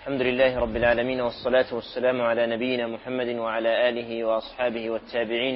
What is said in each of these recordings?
الحمد لله رب العالمين، والصلاة والسلام على نبينا محمد وعلى آله وأصحابه والتابعين.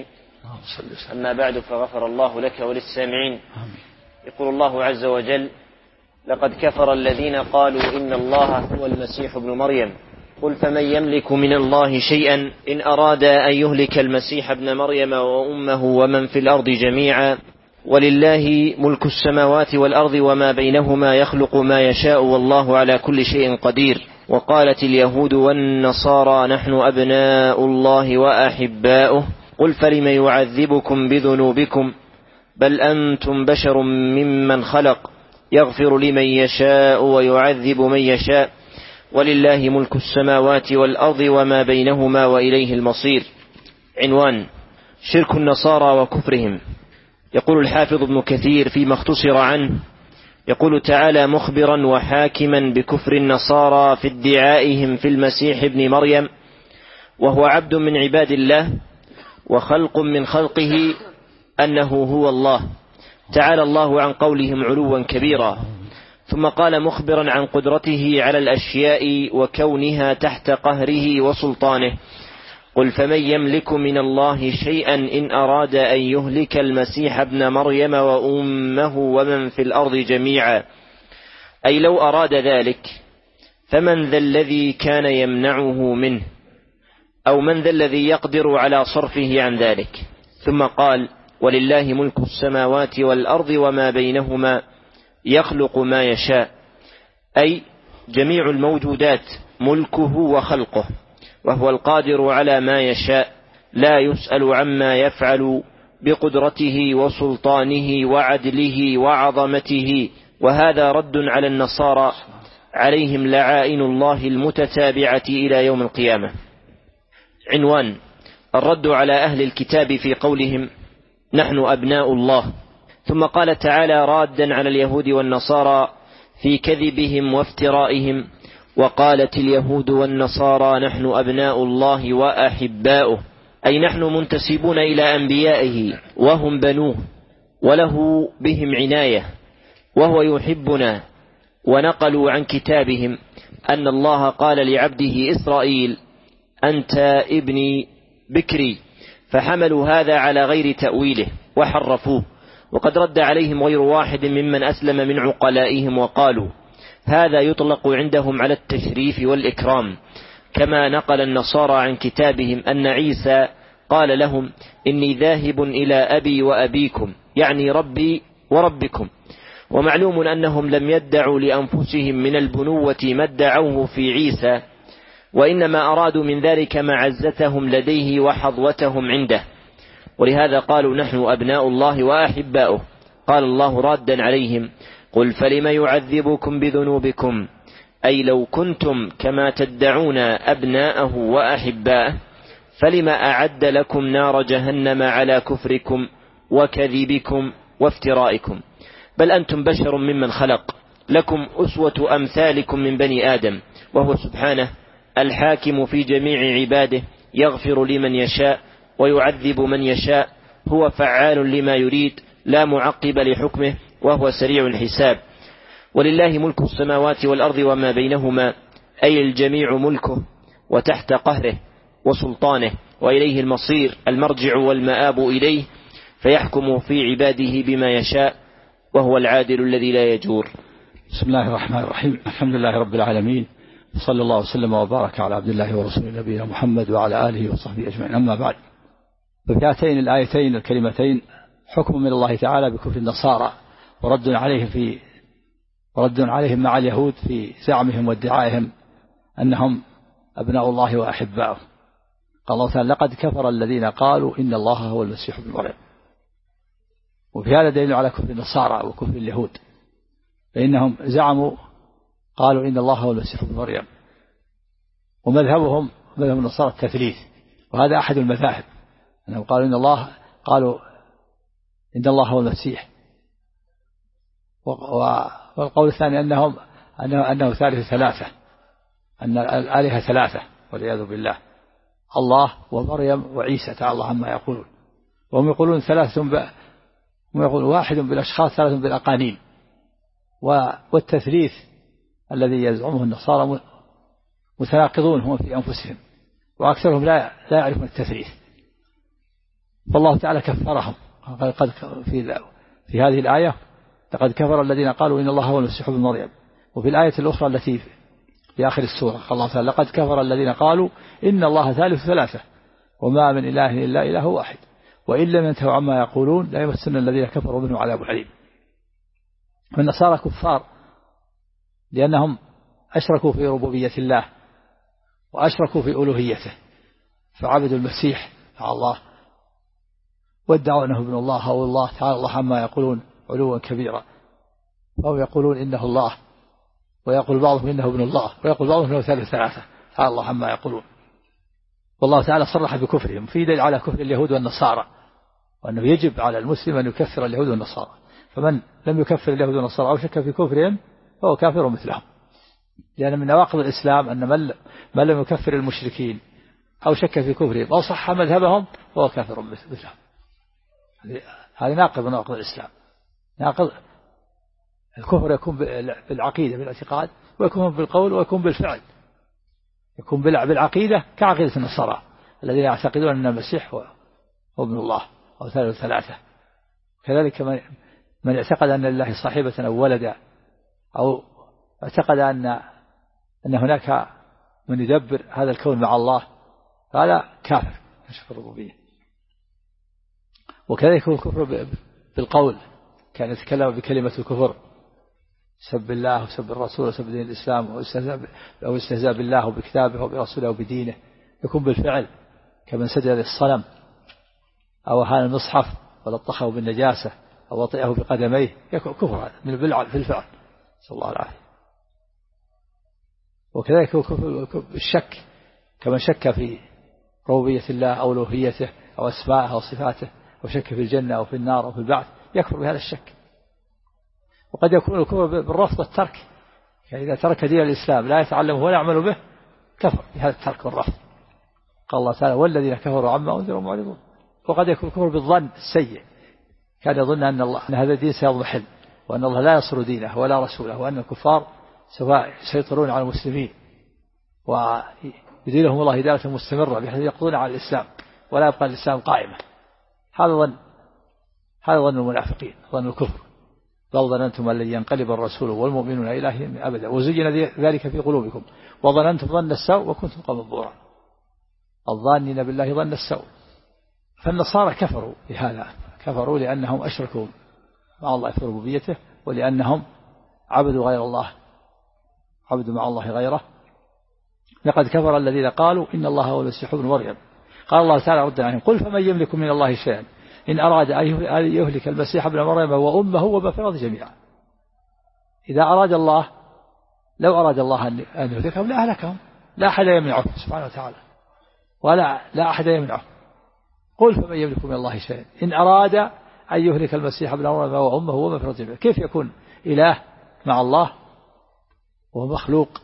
أما بعد، فغفر الله لك وللسامعين. يقول الله عز وجل: لقد كفر الذين قالوا إن الله هو المسيح ابن مريم قل فمن يملك من الله شيئا إن أراد أن يهلك المسيح ابن مريم وأمه ومن في الأرض جميعا ولله ملك السماوات والأرض وما بينهما يخلق ما يشاء والله على كل شيء قدير. وقالت اليهود والنصارى نحن أبناء الله وأحباؤه قل فلم يعذبكم بذنوبكم بل أنتم بشر ممن خلق يغفر لمن يشاء ويعذب من يشاء ولله ملك السماوات والأرض وما بينهما وإليه المصير. عنوان: شرك النصارى وكفرهم. يقول الحافظ ابن كثير فيما اختصر عنه، يقول تعالى مخبرا وحاكما بكفر النصارى في ادعائهم في المسيح ابن مريم وهو عبد من عباد الله وخلق من خلقه أنه هو الله، تعالى الله عن قولهم علوا كبيرا. ثم قال مخبرا عن قدرته على الأشياء وكونها تحت قهره وسلطانه: قل فمن يملك من الله شيئا إن أراد أن يهلك المسيح ابن مريم وأمه ومن في الأرض جميعا، أي لو أراد ذلك فمن ذا الذي كان يمنعه منه، أو من ذا الذي يقدر على صرفه عن ذلك. ثم قال: ولله ملك السماوات والأرض وما بينهما يخلق ما يشاء، أي جميع الموجودات ملكه وخلقه، وهو القادر على ما يشاء لا يسأل عما يفعل بقدرته وسلطانه وعدله وعظمته. وهذا رد على النصارى عليهم لعائن الله المتتابعة إلى يوم القيامة. عنوان: الرد على أهل الكتاب في قولهم نحن أبناء الله. ثم قال تعالى رادا على اليهود والنصارى في كذبهم وافترائهم: وقالت اليهود والنصارى نحن أبناء الله وأحباؤه، أي نحن منتسبون إلى أنبيائه وهم بنوه وله بهم عناية وهو يحبنا. ونقلوا عن كتابهم أن الله قال لعبده إسرائيل أنت ابني بكري، فحملوا هذا على غير تأويله وحرفوه. وقد رد عليهم غير واحد ممن أسلم من عقلائهم وقالوا هذا يطلق عندهم على التشريف والإكرام، كما نقل النصارى عن كتابهم أن عيسى قال لهم إني ذاهب إلى أبي وأبيكم، يعني ربي وربكم. ومعلوم أنهم لم يدعوا لأنفسهم من البنوة ما ادعوه في عيسى، وإنما أرادوا من ذلك معزتهم لديه وحظوتهم عنده، ولهذا قالوا نحن أبناء الله وأحباؤه. قال الله رادا عليهم: قل فلم يعذبكم بذنوبكم، أي لو كنتم كما تدعون أبناءه وأحباءه فلما أعد لكم نار جهنم على كفركم وكذبكم وافترائكم، بل أنتم بشر ممن خلق، لكم أسوة أمثالكم من بني آدم، وهو سبحانه الحاكم في جميع عباده، يغفر لمن يشاء ويعذب من يشاء، هو فعال لما يريد لا معقب لحكمه، وهو سريع الحساب. ولله ملك السماوات والأرض وما بينهما، أي الجميع ملكه وتحت قهره وسلطانه، وإليه المصير، المرجع والمآب إليه، فيحكم في عباده بما يشاء، وهو العادل الذي لا يجور. بسم الله الرحمن الرحيم. الحمد لله رب العالمين، صلى الله وسلم وبارك على عبد الله ورسوله نبينا محمد وعلى آله وصحبه أجمعين. أما بعد، ففي هاتين الآيتين الكلمتين حكم من الله تعالى بكفر النصارى ورد عليهم مع اليهود في زعمهم وادعائهم أنهم أبناء الله وأحباؤه. قال الله تعالى: لقد كفر الذين قالوا إن الله هو المسيح ابن مريم. وفي هذا دليل على كفر النصارى وكفر اليهود، فإنهم زعموا قالوا إن الله هو المسيح ابن مريم، ومذهبهم مذهب النصارى التثليث، وهذا أحد المذاهب، أنهم قالوا إن الله هو المسيح. والقول الثاني أنه ثالث ثلاثة، أن الآلهة ثلاثة والعياذ بالله، الله ومريم وعيسى تعالى الله عما يقولون. وهم يقولون واحد بالأشخاص ثلاث بالأقانيم. والتثليث الذي يزعمه النصارى متناقضون هم في أنفسهم، وأكثرهم لا يعرفون التثليث. فالله تعالى كفرهم قد في هذه الآية لقد كفر الذين قالوا إن الله هو المسيح ابن مريم. وفي الآية الأخرى التي في آخر السورة قال الله تعالى لقد كفر الذين قالوا إن الله ثالث ثلاثة وما من إله إلا إله واحد وإن لم ينتهوا عما يقولون لا يمسن الذين كفروا منه عذاب أليم. والنصارى كفار لأنهم أشركوا في ربوبية الله وأشركوا في ألوهيته، فعبدوا المسيح مع الله وادعوا أنه ابن الله أو الله تعالى الله عما يقولون علوا كبيرا. وهم يقولون إنه الله، ويقول بعضهم إنه ابن الله، ويقول بعضهم إنه ثالث ثلاثة، تعالى الله عما يقولون. والله تعالى صرح بكفرهم في دليل على كفر اليهود والنصارى، وأنه يجب على المسلم أن يكفر اليهود والنصارى، فمن لم يكفر اليهود والنصارى أو شك في كفرهم فهو كافر مثلهم. لأن من نواقض الإسلام أن من لم يكفر المشركين أو شك في كفرهم أو صح مذهبهم فهو كافر مثلهم. هذه ناقض من نواقض الإسلام. ناقض الكفر يكون بالعقيدة بالاعتقاد، ويكون بالقول، ويكون بالفعل. يكون بالعقيدة كعقيدة النصارى الذين يعتقدون أن المسيح هو ابن الله أو ثالث ثلاثة. كذلك من اعتقد أن لله صاحبة أو ولدا، أو اعتقد أن هناك من يدبر هذا الكون مع الله، هذا كافر يشرك الربوبية. وكذلك يكون الكفر بالقول، كان يتكلم بكلمة الكفر، سب الله وسب الرسول وسب دين الإسلام أو استهزاء بالله وبكتابه وبرسوله وبدينه. يكون بالفعل كمن سجد للصنم أو أهان المصحف ولطخه بالنجاسة أو وطئه بقدميه، يكون كفر هذا من في الفعل، صلى الله عليه. وكذلك يكون كفر بالشك، كمن شك في ربوبية الله أو ألوهيته أو أسماءه أو صفاته، وشك في الجنة أو في النار أو في البعث، يكفر بهذا الشك. وقد يكون الكفر بالرفض والترك، يعني إذا ترك دين الإسلام لا يتعلمه ولا يعمل به كفر بهذا الترك والرفض. قال الله تعالى والذين كفروا عما أنذروا معرضون. وقد يكون الكفر بالظن السيء، كان يظن أن هذا الدين سيضمحل، وأن الله لا ينصر دينه ولا رسوله، وأن الكفار سوف يسيطرون على المسلمين ويدينهم الله هداية مستمرة بحيث يقضون على الإسلام ولا يبقى الإسلام قائمة. هذا ظن المنافقين، ظن الكفر. بل ظننتم أن لن ينقلب الرسول والمؤمنون إلى أهلهم أبدا وزين ذلك في قلوبكم وظننتم ظن السوء وكنتم قوما بورا. الظانين بالله ظن السوء. فالنصارى كفروا بهذا، كفروا لأنهم أشركوا مع الله في ربوبيته، ولأنهم عبدوا غير الله، عبدوا مع الله غيره. لقد كفر الذين قالوا إن الله هو المسيح ابن مريم. قال الله تعالى ردا عنهم قل فمن يملك من الله شيئا إن أراد أن يهلك المسيح ابن مريم وأمه ومن في الأرض جميعا. إذا أراد الله، لو أراد الله أن يهلكهم لأهلكهم، لا أحد يمنعه سبحانه وتعالى، لا أحد يمنعه. قل فمن يملك من الله شيئا إن أراد أن يهلك المسيح ابن مريم وأمه ومن في الأرض جميعا. كيف يكون إله مع الله وهو مخلوق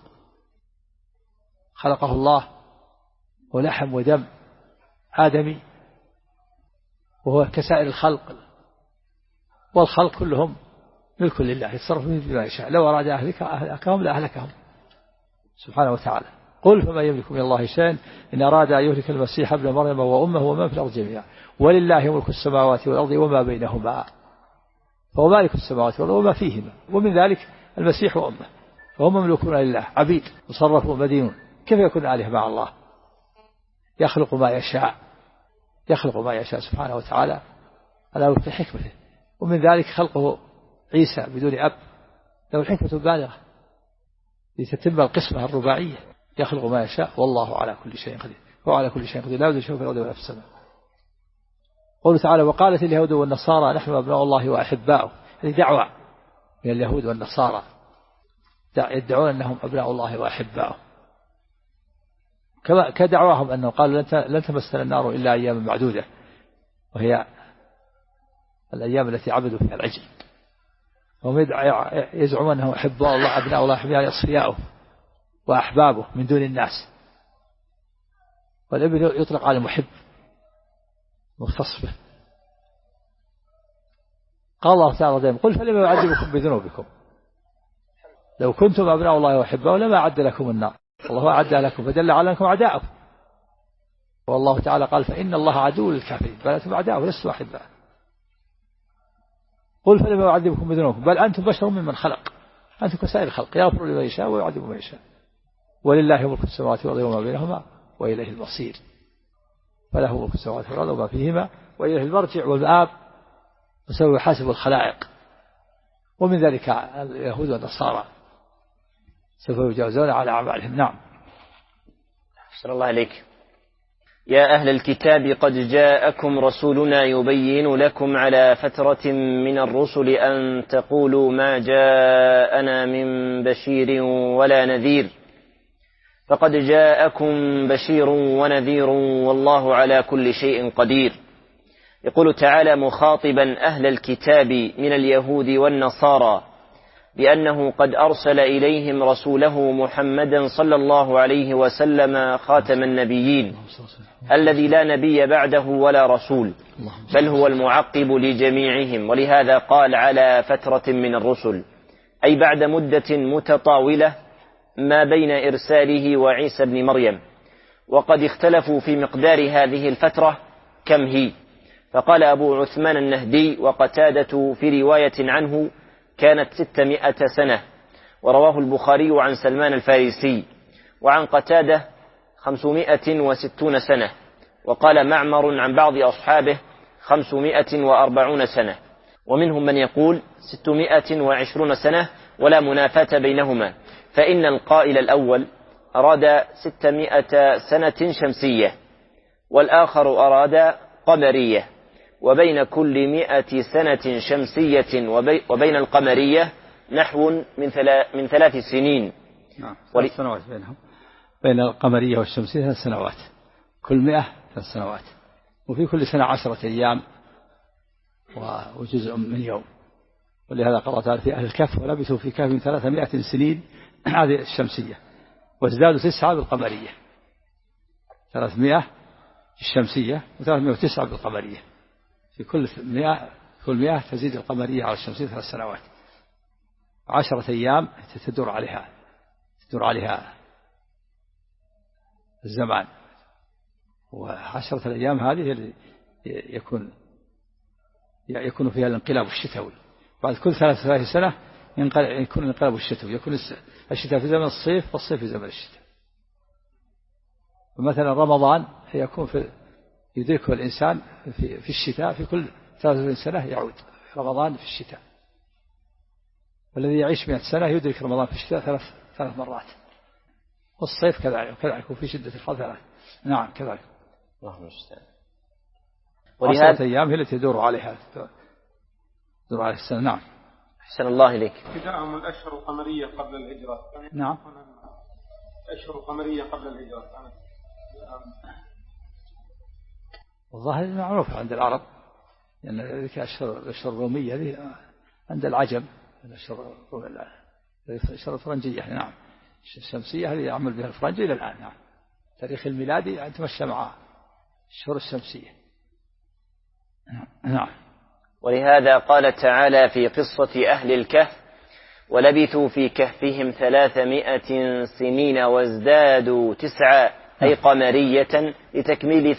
خلقه الله ولحم ودم آدمي، وهو كسائر الخلق، والخلق كلهم ملك لله يتصرف بما يشاء. لو أراد أهلكهم لأهلكهم سبحانه وتعالى. قل فما يملك من الله شيئا إن أراد أن يهلك المسيح ابن مريم وأمه ومن في الأرض جميعا ولله ملك السماوات والأرض وما بينهما. فهو مالك السماوات والأرض وما فيهما، ومن ذلك المسيح وأمه، فهم مملوكون لله عبيد مصرفون مدينون. كيف يكون آله مع الله؟ يخلق ما يشاء سبحانه وتعالى على وفق حكمته. ومن ذلك خلقه عيسى بدون أب، له الحكمة البالغة لتتم القسمة الرباعية. يخلق ما يشاء والله على كل شيء قدير. هو على كل شيء قدير لا يوجد شيء في الأرض ولا في السماء. قوله تعالى وقالت اليهود والنصارى نحن أبناء الله وأحباؤه. هذه دعوة من اليهود والنصارى، يدعون أنهم أبناء الله وأحباؤه، كدعواهم أنه قالوا لن تمسنا النار إلا أيام معدودة، وهي الأيام التي عبدوا فيها العجل. وهم يزعمون أنهم أحباء الله أبناء الله يعني أصفياؤه وأحبابه من دون الناس. والابن يطلق على المحب مختص به. قال الله تعالى دائما قل فلما يعذبكم بذنوبكم لو كنتم أبناء الله وأحباؤه لما أعد لكم النار. الله أعد لكم فدل على أنكم أعداءكم. والله تعالى قال فإن الله عدو للكافرين بل أنتم أعداء لستم أحباء. قل فلما يعذبكم بذنوبكم بل أنتم بشر ممن خلق أنتم كسائر الخلق يغفر لمن يشاء ويعذب من يشاء ولله ملك السماوات والأرض وما بينهما وإليه المصير. فله ملك السماوات والأرض وما فيهما وإليه المرجع والمآب وسوف يحاسب الخلائق. ومن ذلك اليهود والنصارى سوف يجازون على أعمالهم. نعم. أحسن الله إليك. يا أهل الكتاب قد جاءكم رسولنا يبين لكم على فترة من الرسل أن تقولوا ما جاءنا من بشير ولا نذير فقد جاءكم بشير ونذير والله على كل شيء قدير. يقول تعالى مخاطبا أهل الكتاب من اليهود والنصارى بأنه قد أرسل إليهم رسوله محمدا صلى الله عليه وسلم خاتم النبيين الذي لا نبي بعده ولا رسول بل هو المعقب لجميعهم. ولهذا قال على فترة من الرسل أي بعد مدة متطاولة ما بين إرساله وعيسى بن مريم. وقد اختلفوا في مقدار هذه الفترة كم هي. فقال أبو عثمان النهدي وقتادة في رواية عنه كانت 600 سنة. ورواه البخاري عن سلمان الفارسي وعن قتادة 560 سنة. وقال معمر عن بعض أصحابه 540 سنة. ومنهم من يقول 620 سنة ولا منافاة بينهما فإن القائل الأول أراد 600 سنة شمسية والآخر أراد قمرية وبين كل 100 سنة شمسية وبين القمرية نحو من 3 سنين. نعم. 3 سنوات بينهم بين القمرية والشمسية 3 سنوات كل 100 3 سنوات وفي كل سنة 10 أيام وجزء من يوم. ولهذا قال تعالى في أهل الكهف ولبثوا في كهف 300 سنين هذه الشمسية وازدادوا 9 بالقمرية 300 الشمسية و309 بالقمرية. في كل 100 تزيد القمرية على الشمسية 3 سنوات 10 أيام تدور عليها الزمان. و10 الأيام هذه يكون فيها الانقلاب الشتوي. بعد كل 3 سنة يكون الانقلاب الشتوي يكون الشتاء في زمن الصيف والصيف في زمن الشتاء. ومثلا رمضان يكون يدركه الإنسان في الشتاء في كل 30 سنة يعود رمضان في الشتاء. والذي يعيش 100 سنة يدرك رمضان في الشتاء 3 مرات. والصيف كذلك وفي شدة الحر 3. نعم كذلك. الله المستعان. 10 أيام هي التي تدور عليها السنة. نعم. أحسن الله إليك. ابتداءهم الأشهر القمرية قبل الهجرة. نعم. الأشهر القمرية قبل الهجرة. والظاهر معروف عند العرب لأن يعني الأشهر الرومية هذه عند العجم الأشهر الفرنجية. نعم. الشمسية هذه يعمل بها الفرنج إلى الآن. نعم. تاريخ الميلادي تمشى مع الشهور الشمسية. نعم. ولهذا قال تعالى في قصة أهل الكهف ولبثوا في كهفهم 300 سنين وازدادوا 9 أي قمرية لتكميل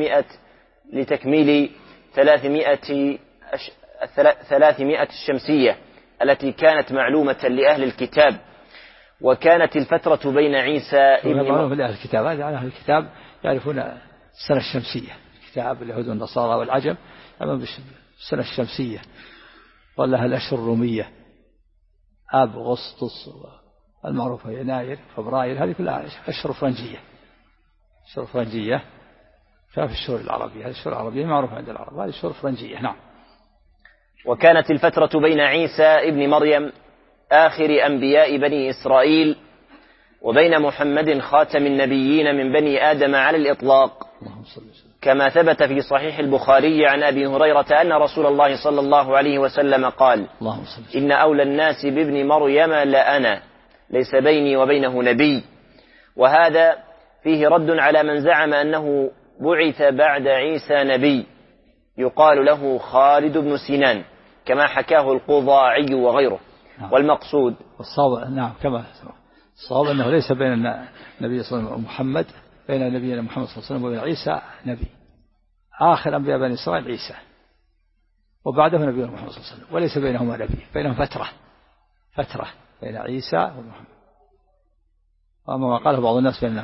300 الشمسية التي كانت معلومة لأهل الكتاب. وكانت الفترة بين عيسى ابن مريم أهل الكتاب أهل الكتاب يعرفون السنة الشمسية كتاب اليهود والنصارى والعجم أما بالسنة الشمسية ولا الأشهر الرومية آب أغسطس المعروفة يناير فبراير هذه كلها أشهر فرنجية. الشهور الفرنجية خلاف الشهور العربية. هذه الشهور العربية معروفة عند العرب هذه الشهور الفرنجية. نعم. وكانت الفترة بين عيسى ابن مريم آخر أنبياء بني إسرائيل وبين محمد خاتم النبيين من بني آدم على الإطلاق كما ثبت في صحيح البخاري عن أبي هريرة أن رسول الله صلى الله عليه وسلم قال إن أولى الناس بابن مريم لأنا ليس بيني وبينه نبي. وهذا فيه رد على من زعم أنه بعث بعد عيسى نبي يقال له خالد بن سنان كما حكاه القضاعي وغيره. والمقصود والصواب نعم كما الصواب أنه ليس بين النبي صلى الله عليه وسلم ومحمد، بين نبينا محمد صلى الله عليه وسلم وبين عيسى نبي. آخر أنبياء بني إسرائيل عيسى، وبعده نبينا محمد صلى الله عليه وسلم، وليس بينهما نبي، بينهم فترة بين عيسى ومحمد. وأما ما قاله بعض الناس بأن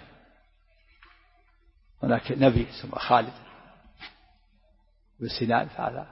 هناك نبي اسمه خالد بن هذا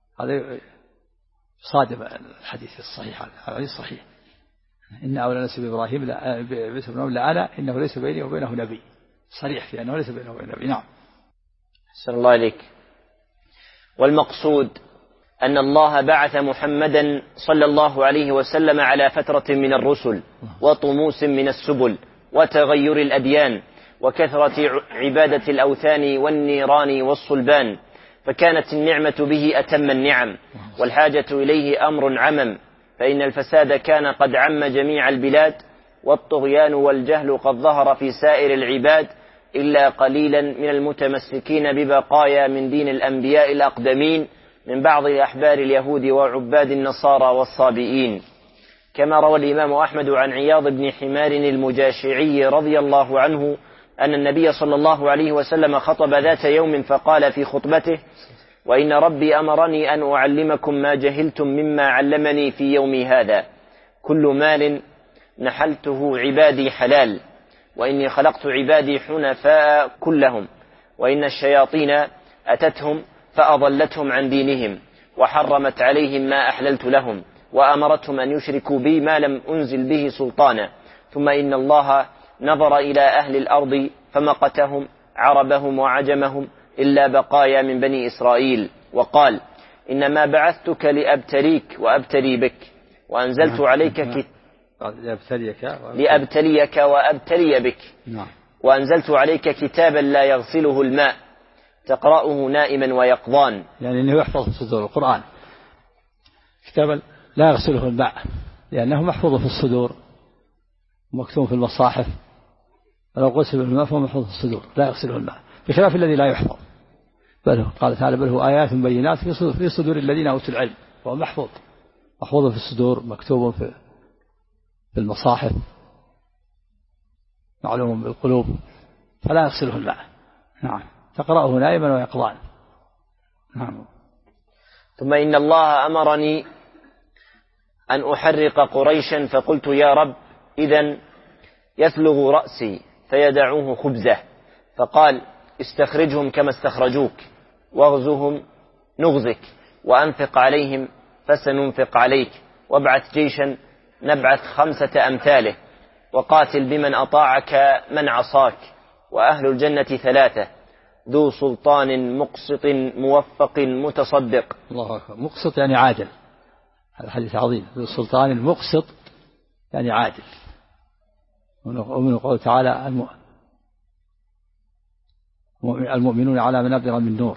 صادم الحديث الصحيح، الحديث الصحيح إن أولى الناس بإبراهيم لأنا إنه ليس بيني وبينه نبي، صريح في أنه ليس بينه وبينه نبي. نعم. أحسن الله عليك. والمقصود أن الله بعث محمدا صلى الله عليه وسلم على فترة من الرسل وطموس من السبل وتغير الأديان وكثرة عبادة الأوثان والنيران والصلبان، فكانت النعمة به أتم النعم، والحاجة إليه أمر عمم، فإن الفساد كان قد عم جميع البلاد، والطغيان والجهل قد ظهر في سائر العباد، إلا قليلا من المتمسكين ببقايا من دين الأنبياء الأقدمين من بعض أحبار اليهود وعباد النصارى والصابئين. كما روى الإمام أحمد عن عياض بن حمار المجاشعي رضي الله عنه أن النبي صلى الله عليه وسلم خطب ذات يوم فقال في خطبته: وإن ربي أمرني أن أعلمكم ما جهلتم مما علمني في يومي هذا، كل مال نحلته عبادي حلال، وإني خلقت عبادي حنفاء كلهم، وإن الشياطين أتتهم فأضلتهم عن دينهم، وحرمت عليهم ما أحللت لهم، وأمرتهم أن يشركوا بي ما لم أنزل به سلطانا، ثم إن الله نظر إلى أهل الأرض فمقتهم عربهم وعجمهم إلا بقايا من بني إسرائيل، وقال: إنما بعثتك لأبتليك وأبتلي بك، وأنزلت عليك لأبتليك وأبتلي بك، وأنزلت عليك كتابا لا يغسله الماء تقرأه نائما ويقظان، يعني أنه يحفظ في الصدور. القرآن كتابا لا يغسله الماء، لأنه محفوظ في الصدور ومكتوب في المصاحف، ولو غسل الماء فهو محفوظ في الصدور لا يغسله الماء، بخلاف الذي لا يحفظ. بل قال تعالى: بل هو آيات بينات في صدور الذين أوتوا العلم، وهو محفوظ في الصدور، مكتوب في المصاحف، معلوم بالقلوب، فلا يغسله الماء. نعم. تقرأه نائما ويقظان. نعم. ثم إن الله أمرني أن أحرق قريشا، فقلت: يا رب، إذن يثلغ رأسي فيدعوه خبزه. فقال: استخرجهم كما استخرجوك، واغزهم نغزك، وأنفق عليهم فسننفق عليك، وابعث جيشا نبعث 5 أمثاله، وقاتل بمن أطاعك من عصاك، وأهل الجنة 3: ذو سلطان مقسط موفق متصدق. الله أكبر. مقسط يعني عادل، هذا حديث عظيم. ذو سلطان مقسط يعني عادل. ومن قوله تعالى: المؤمنون على منابر من نور،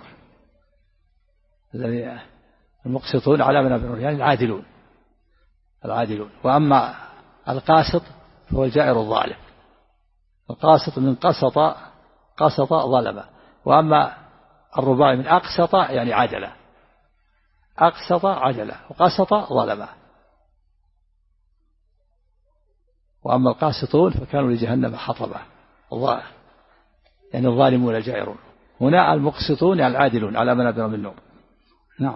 المقسطون على منابر من نور يعني العادلون. وأما القاسط فهو الجائر الظالم. القاسط من قسط ظلم. وأما الرباعي من أقسط يعني عدل، أقسط عدل، وقسط ظلم. وأما القاسطون فكانوا لجهنم حطبا، يعني الظالمون الجائرون. هنا المقسطون يعني العادلون على منابر من نور. نعم.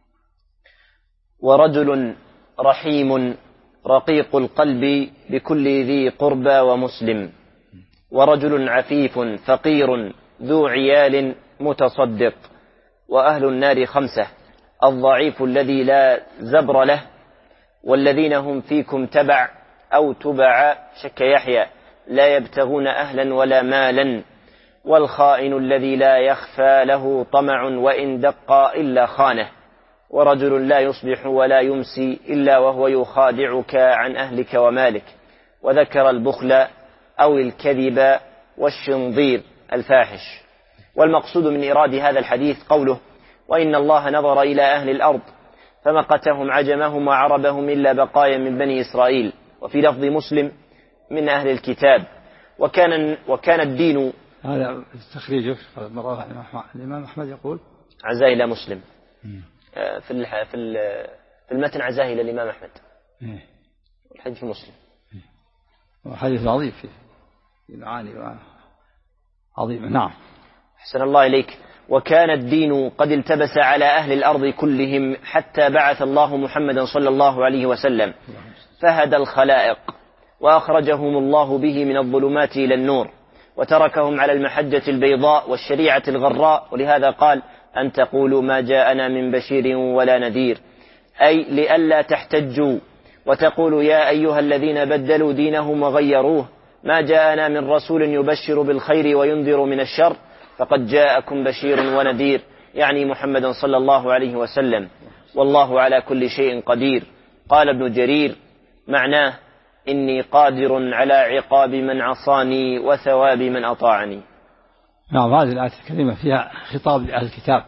ورجل رحيم رقيق القلب بكل ذي قربى ومسلم، ورجل عفيف فقير ذو عيال متصدق. وأهل النار 5: الضعيف الذي لا زبر له، والذين هم فيكم تبع أو تبع شك يحيى لا يبتغون أهلا ولا مالا، والخائن الذي لا يخفى له طمع وإن دق إلا خانه، ورجل لا يصبح ولا يمسي إلا وهو يخادعك عن أهلك ومالك. وذكر البخل أو الكذب والشنظير الفاحش. والمقصود من إيراد هذا الحديث قوله: وإن الله نظر إلى أهل الأرض فمقتهم عجمهم وعربهم إلا بقايا من بني إسرائيل. وفي لفظ مسلم: من أهل الكتاب. وكان الدين. هذا تخريجه مرة الإمام أحمد يقول عزاه إلى مسلم، في المتن عزاه إلى الإمام أحمد، الحديث في مسلم. حديث عظيم في معاني عظيمة. نعم. أحسن الله إليك. وكان الدين قد التبس على أهل الأرض كلهم حتى بعث الله محمدا صلى الله عليه وسلم فهدى الخلائق وأخرجهم الله به من الظلمات إلى النور وتركهم على المحجة البيضاء والشريعة الغراء. ولهذا قال أن تقولوا ما جاءنا من بشير ولا نذير، أي لئلا تحتجوا وتقولوا يا أيها الذين بدلوا دينهم وغيروه ما جاءنا من رسول يبشر بالخير وينذر من الشر فقد جاءكم بشير ونذير، يعني محمدا صلى الله عليه وسلم، والله على كل شيء قدير. قال ابن جرير معناه إني قادر على عقاب من عصاني وثواب من أطاعني. نعم. هذه الآية الكريمة فيها خطاب لأهل الكتاب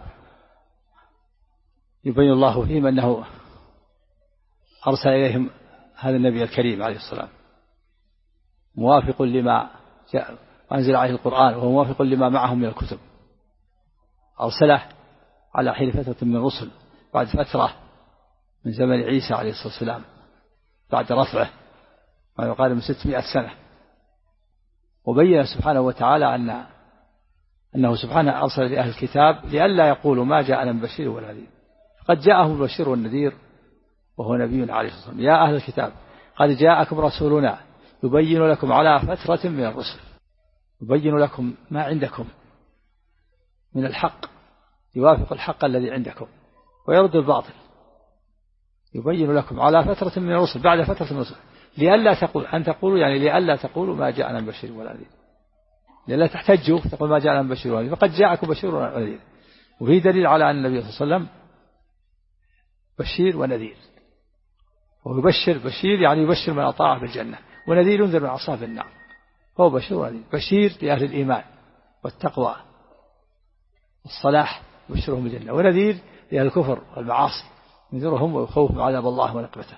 يبين الله فيهم أنه أرسل إليهم هذا النبي الكريم عليه الصلاة والسلام موافق لما أنزل عليه القرآن وهو موافق لما معهم من الكتب. أرسله على حين فترة من الرسل بعد فترة من زمن عيسى عليه الصلاة والسلام بعد رفعه ما يقارب من 600 سنة. وبين سبحانه وتعالى أنه سبحانه أرسل لأهل الكتاب لئلا يقولوا ما جاءنا من بشير ولا نذير، قد جاءهم البشير والنذير وهو نبي عليه الصلاة والسلام. يا أهل الكتاب قد جاءكم رسولنا يبين لكم على فترة من الرسل، يبين لكم ما عندكم من الحق يوافق الحق الذي عندكم ويرد الباطل، يبين لكم على فترة من الرسل بعد فترة من الرسل لئلا تقولوا يعني لئلا تقولوا ما جاءنا من بشير ولا نذير، لئلا تحتجوا تقول ما جاءنا من بشير ولا نذير، فقد جاءكم بشير ونذير. وفي دليل على أن النبي صلى الله عليه وسلم بشير ونذير، ويبشر بشير يعني يبشر من أطاعه بالجنة، ونذير ينذر من عصاه بالنار، فهو بشير ونذير. بشير لأهل الإيمان والتقوى والصلاح يبشرهم بالجنة، ونذير لأهل الكفر والمعاصي ينذرهم ويخوفهم عذاب الله ونقمته.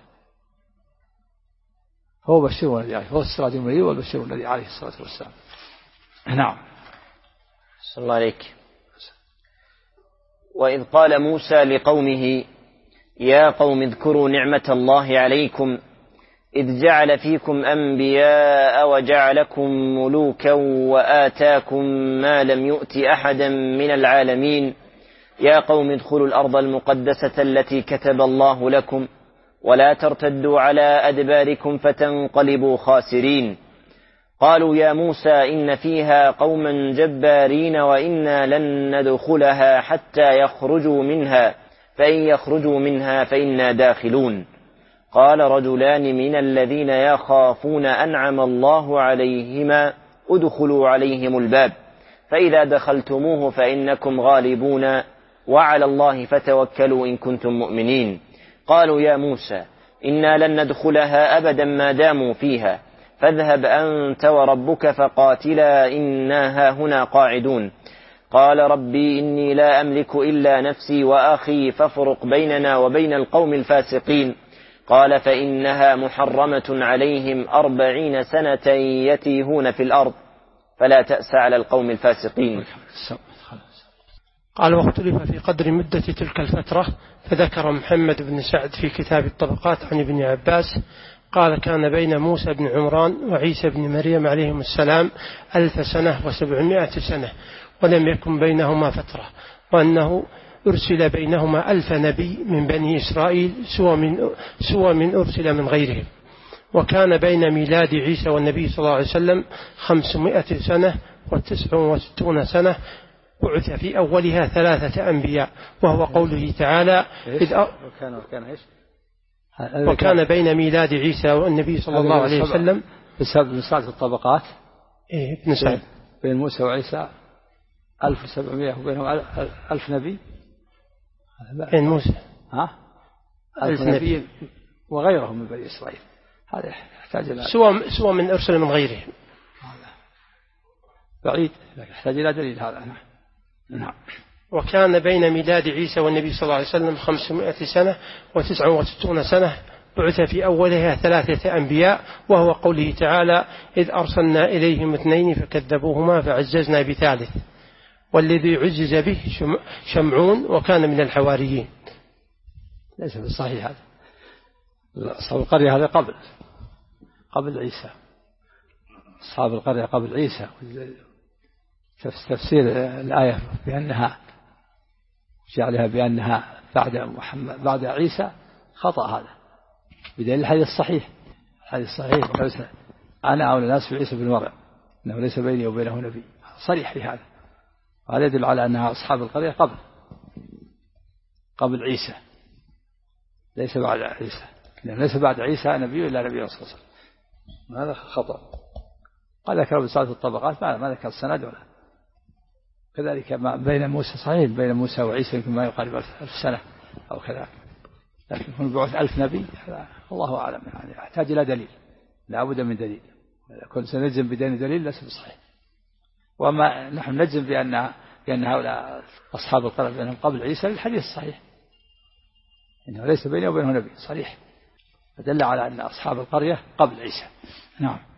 هو بشير ونذير، هو السراج المنير والبشير والنذير عليه الصلاة والسلام. نعم. صلى الله عليك. وإذ قال موسى لقومه يا قوم اذكروا نعمة الله عليكم إذ جعل فيكم أنبياء وجعلكم ملوكا وآتاكم ما لم يؤت أحدا من العالمين يا قوم ادخلوا الأرض المقدسة التي كتب الله لكم ولا ترتدوا على أدباركم فتنقلبوا خاسرين. قالوا يا موسى إن فيها قوما جبارين وإنا لن ندخلها حتى يخرجوا منها فإن يخرجوا منها فإنا داخلون. قال رجلان من الذين يخافون أنعم الله عليهما ادخلوا عليهم الباب فإذا دخلتموه فإنكم غالبون وعلى الله فتوكلوا إن كنتم مؤمنين. قالوا يا موسى إنا لن ندخلها أبدا ما داموا فيها فاذهب أنت وربك فقاتلا إنا هاهنا قاعدون. قال ربي إني لا أملك إلا نفسي وأخي فافرق بيننا وبين القوم الفاسقين. قال فإنها محرمة عليهم 40 سنة يتيهون في الأرض فلا تأس على القوم الفاسقين. قال واختلف في قدر مدة تلك الفترة، فذكر محمد بن سعد في كتاب الطبقات عن ابن عباس قال كان بين موسى بن عمران وعيسى بن مريم عليهم السلام 1000 سنة و700 سنة ولم يكن بينهما فترة، وأنه أرسل بينهما 1000 نبي من بني إسرائيل سوى من أرسل من غيرهم. وكان بين ميلاد عيسى والنبي صلى الله عليه وسلم 500 سنة و69 سنة بعث في أولها 3 أنبياء، وهو قوله تعالى وكان بين ميلاد عيسى والنبي صلى الله عليه وسلم بسبب سعد الطبقات ابن سعد بين موسى وعيسى 1700 وبينهم 1000 نبي بين موسى 1000 نبي وغيرهم من بني إسرائيل. هذا يحتاج إلى سوى من أرسل من غيرهم، بعيد يحتاج إلى دليل هذا. نعم. وكان بين ميلاد عيسى والنبي صلى الله عليه وسلم 500 سنة و69 سنة بعث في أولها 3 أنبياء، وهو قوله تعالى إذ أرسلنا إليهم 2 فكذبوهما فعززنا ب3، والذي عزز به شمعون وكان من الحواريين. ليس بالصحيح هذا، أصحاب القرية هذا قبل عيسى، أصحاب القرية قبل عيسى، تفسير الآية بأنها جعلها بأنها بعد عيسى خطأ، هذا بدليل الحديث الصحيح. الحديث الصحيح أنا أولى الناس بعيسى بن مريم إنه ليس بيني وبينه نبي، صريح في هذا. وهذا يدل على أنها أصحاب القرية قبل عيسى، ليس بعد عيسى، ليس بعد عيسى نبي إلا نبي صلى الله عليه وسلم. هذا خطأ. قال ذكر ابن سعد في الطبقات ما ذكر السند ولا كذلك. ما بين موسى صحيح، بين موسى وعيسى يمكن ما يقارب 1000 سنة أو كذا، لكن يكون بعث 1000 نبي الله أعلم، يعني يحتاج إلى دليل، لا بد من دليل. كل سنجزم بدون دليل ليس بصحيح. وما نحن نجزم بأن هؤلاء أصحاب القرية بأنهم قبل عيسى الحديث الصحيح إنه ليس بينه وبينه نبي صريح، فدل على أن أصحاب القرية قبل عيسى. نعم.